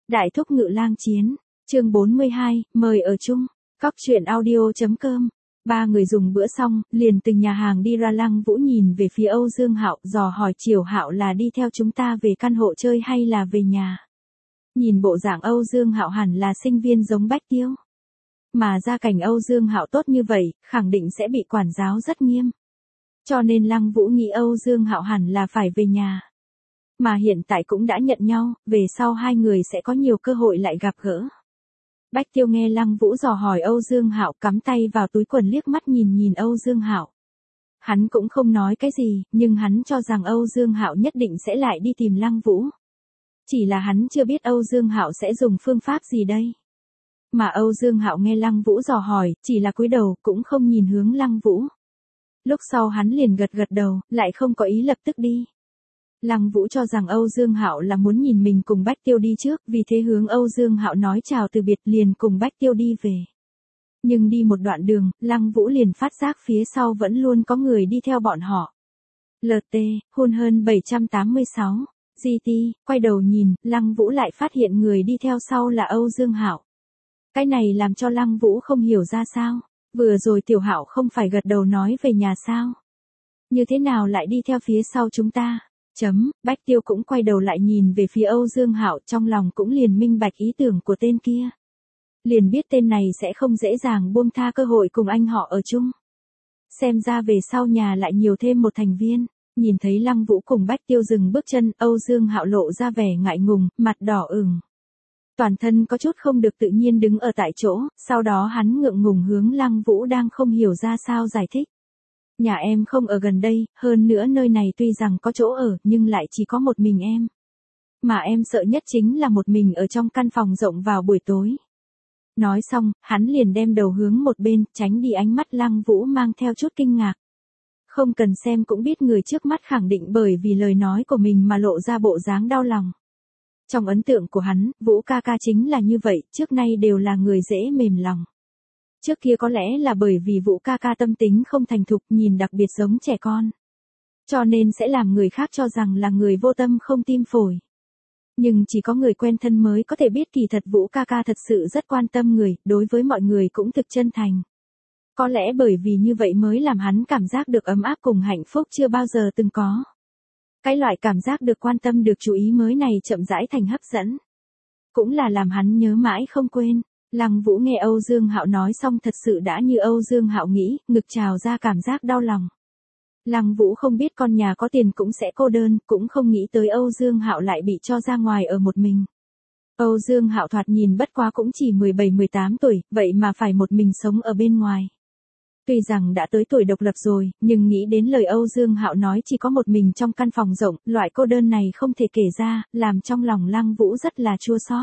Đại thúc ngự lang chiến, chương 42, mời ở chung, cóc truyện audio.com. Ba người dùng bữa xong, liền từng nhà hàng đi ra. Lăng Vũ nhìn về phía Âu Dương Hạo, dò hỏi Triều Hạo là đi theo chúng ta về căn hộ chơi hay là về nhà. Nhìn bộ dạng Âu Dương Hạo hẳn là sinh viên giống Bách Tiêu. Mà gia cảnh Âu Dương Hạo tốt như vậy, khẳng định sẽ bị quản giáo rất nghiêm. Cho nên Lăng Vũ nghĩ Âu Dương Hạo hẳn là phải về nhà. Mà hiện tại cũng đã nhận nhau, về sau hai người sẽ có nhiều cơ hội lại gặp gỡ. Bách Tiêu nghe Lăng Vũ dò hỏi Âu Dương Hạo, cắm tay vào túi quần liếc mắt nhìn Âu Dương Hạo. Hắn cũng không nói cái gì, nhưng hắn cho rằng Âu Dương Hạo nhất định sẽ lại đi tìm Lăng Vũ. Chỉ là hắn chưa biết Âu Dương Hạo sẽ dùng phương pháp gì đây. Mà Âu Dương Hạo nghe Lăng Vũ dò hỏi, chỉ là cúi đầu, cũng không nhìn hướng Lăng Vũ. Lúc sau hắn liền gật đầu, lại không có ý lập tức đi. Lăng Vũ cho rằng Âu Dương Hạo là muốn nhìn mình cùng Bách Tiêu đi trước, vì thế hướng Âu Dương Hạo nói chào từ biệt liền cùng Bách Tiêu đi về. Nhưng đi một đoạn đường, Lăng Vũ liền phát giác phía sau vẫn luôn có người đi theo bọn họ. LT, hôn hơn 786, GT, quay đầu nhìn, Lăng Vũ lại phát hiện người đi theo sau là Âu Dương Hạo. Cái này làm cho Lăng Vũ không hiểu ra sao, vừa rồi Tiểu Hạo không phải gật đầu nói về nhà sao? Như thế nào lại đi theo phía sau chúng ta? Bách Tiêu cũng quay đầu lại nhìn về phía Âu Dương Hạo, trong lòng cũng liền minh bạch ý tưởng của tên kia. Liền biết tên này sẽ không dễ dàng buông tha cơ hội cùng anh họ ở chung. Xem ra về sau nhà lại nhiều thêm một thành viên. Nhìn thấy Lăng Vũ cùng Bách Tiêu dừng bước chân, Âu Dương Hạo lộ ra vẻ ngại ngùng, mặt đỏ ửng. Toàn thân có chút không được tự nhiên đứng ở tại chỗ, sau đó hắn ngượng ngùng hướng Lăng Vũ đang không hiểu ra sao giải thích. Nhà em không ở gần đây, hơn nữa nơi này tuy rằng có chỗ ở, nhưng lại chỉ có một mình em. Mà em sợ nhất chính là một mình ở trong căn phòng rộng vào buổi tối. Nói xong, hắn liền đem đầu hướng một bên, tránh đi ánh mắt Lăng Vũ mang theo chút kinh ngạc. Không cần xem cũng biết người trước mắt khẳng định bởi vì lời nói của mình mà lộ ra bộ dáng đau lòng. Trong ấn tượng của hắn, Vũ ca ca chính là như vậy, trước nay đều là người dễ mềm lòng. Trước kia có lẽ là bởi vì Vũ ca ca tâm tính không thành thục, nhìn đặc biệt giống trẻ con. Cho nên sẽ làm người khác cho rằng là người vô tâm không tim phổi. Nhưng chỉ có người quen thân mới có thể biết kỳ thật Vũ ca ca thật sự rất quan tâm người, đối với mọi người cũng thực chân thành. Có lẽ bởi vì như vậy mới làm hắn cảm giác được ấm áp cùng hạnh phúc chưa bao giờ từng có. Cái loại cảm giác được quan tâm được chú ý mới này chậm rãi thành hấp dẫn. Cũng là làm hắn nhớ mãi không quên. Lăng Vũ nghe Âu Dương Hạo nói xong thật sự đã như Âu Dương Hạo nghĩ, ngực trào ra cảm giác đau lòng. Lăng Vũ không biết con nhà có tiền cũng sẽ cô đơn, cũng không nghĩ tới Âu Dương Hạo lại bị cho ra ngoài ở một mình. Âu Dương Hạo thoạt nhìn bất quá cũng chỉ 17-18 tuổi, vậy mà phải một mình sống ở bên ngoài. Tuy rằng đã tới tuổi độc lập rồi, nhưng nghĩ đến lời Âu Dương Hạo nói chỉ có một mình trong căn phòng rộng, loại cô đơn này không thể kể ra, làm trong lòng Lăng Vũ rất là chua xót.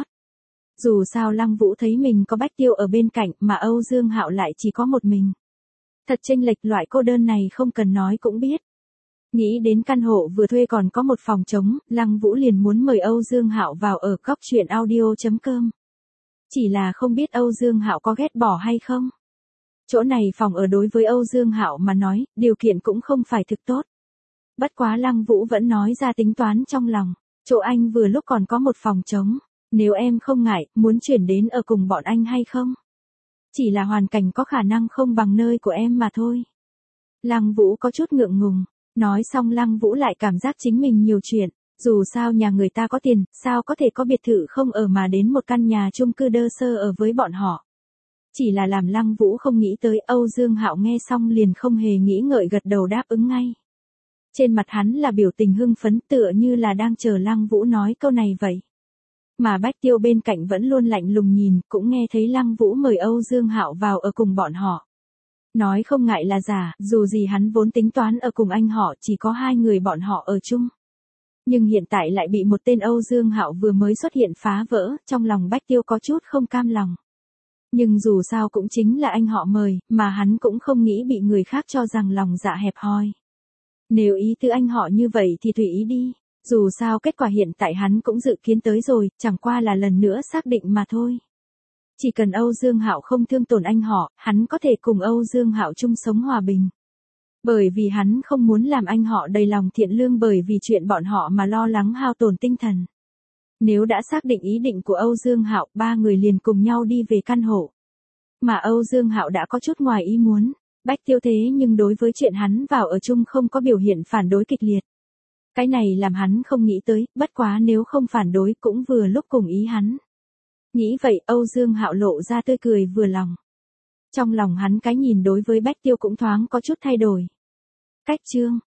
Dù sao Lăng Vũ thấy mình có Bách Tiêu ở bên cạnh mà Âu Dương Hạo lại chỉ có một mình. Thật chênh lệch, loại cô đơn này không cần nói cũng biết. Nghĩ đến căn hộ vừa thuê còn có một phòng trống, Lăng Vũ liền muốn mời Âu Dương Hạo vào ở cóc truyện audio.com. Chỉ là không biết Âu Dương Hạo có ghét bỏ hay không. Chỗ này phòng ở đối với Âu Dương Hạo mà nói, điều kiện cũng không phải thực tốt. Bất quá Lăng Vũ vẫn nói ra tính toán trong lòng, chỗ anh vừa lúc còn có một phòng trống. Nếu em không ngại, muốn chuyển đến ở cùng bọn anh hay không? Chỉ là hoàn cảnh có khả năng không bằng nơi của em mà thôi. Lăng Vũ có chút ngượng ngùng. Nói xong Lăng Vũ lại cảm giác chính mình nhiều chuyện. Dù sao nhà người ta có tiền, sao có thể có biệt thự không ở mà đến một căn nhà chung cư đơn sơ ở với bọn họ. Chỉ là làm Lăng Vũ không nghĩ tới, Âu Dương Hạo nghe xong liền không hề nghĩ ngợi gật đầu đáp ứng ngay. Trên mặt hắn là biểu tình hưng phấn, tựa như là đang chờ Lăng Vũ nói câu này vậy. Mà Bách Tiêu bên cạnh vẫn luôn lạnh lùng nhìn, cũng nghe thấy Lăng Vũ mời Âu Dương Hạo vào ở cùng bọn họ. Nói không ngại là giả, dù gì hắn vốn tính toán ở cùng anh họ, chỉ có hai người bọn họ ở chung. Nhưng hiện tại lại bị một tên Âu Dương Hạo vừa mới xuất hiện phá vỡ, trong lòng Bách Tiêu có chút không cam lòng. Nhưng dù sao cũng chính là anh họ mời, mà hắn cũng không nghĩ bị người khác cho rằng lòng dạ hẹp hòi. Nếu ý tư anh họ như vậy thì tùy ý đi. Dù sao kết quả hiện tại hắn cũng dự kiến tới rồi, chẳng qua là lần nữa xác định mà thôi. Chỉ cần Âu Dương Hạo không thương tổn anh họ, hắn có thể cùng Âu Dương Hạo chung sống hòa bình. Bởi vì hắn không muốn làm anh họ đầy lòng thiện lương bởi vì chuyện bọn họ mà lo lắng hao tổn tinh thần. Nếu đã xác định ý định của Âu Dương Hạo, ba người liền cùng nhau đi về căn hộ. Mà Âu Dương Hạo đã có chút ngoài ý muốn, Bách Tiêu thế nhưng đối với chuyện hắn vào ở chung không có biểu hiện phản đối kịch liệt. Cái này làm hắn không nghĩ tới, bất quá nếu không phản đối cũng vừa lúc cùng ý hắn. Nghĩ vậy Âu Dương Hạo lộ ra tươi cười vừa lòng. Trong lòng hắn cái nhìn đối với Bách Tiêu cũng thoáng có chút thay đổi. Cách chương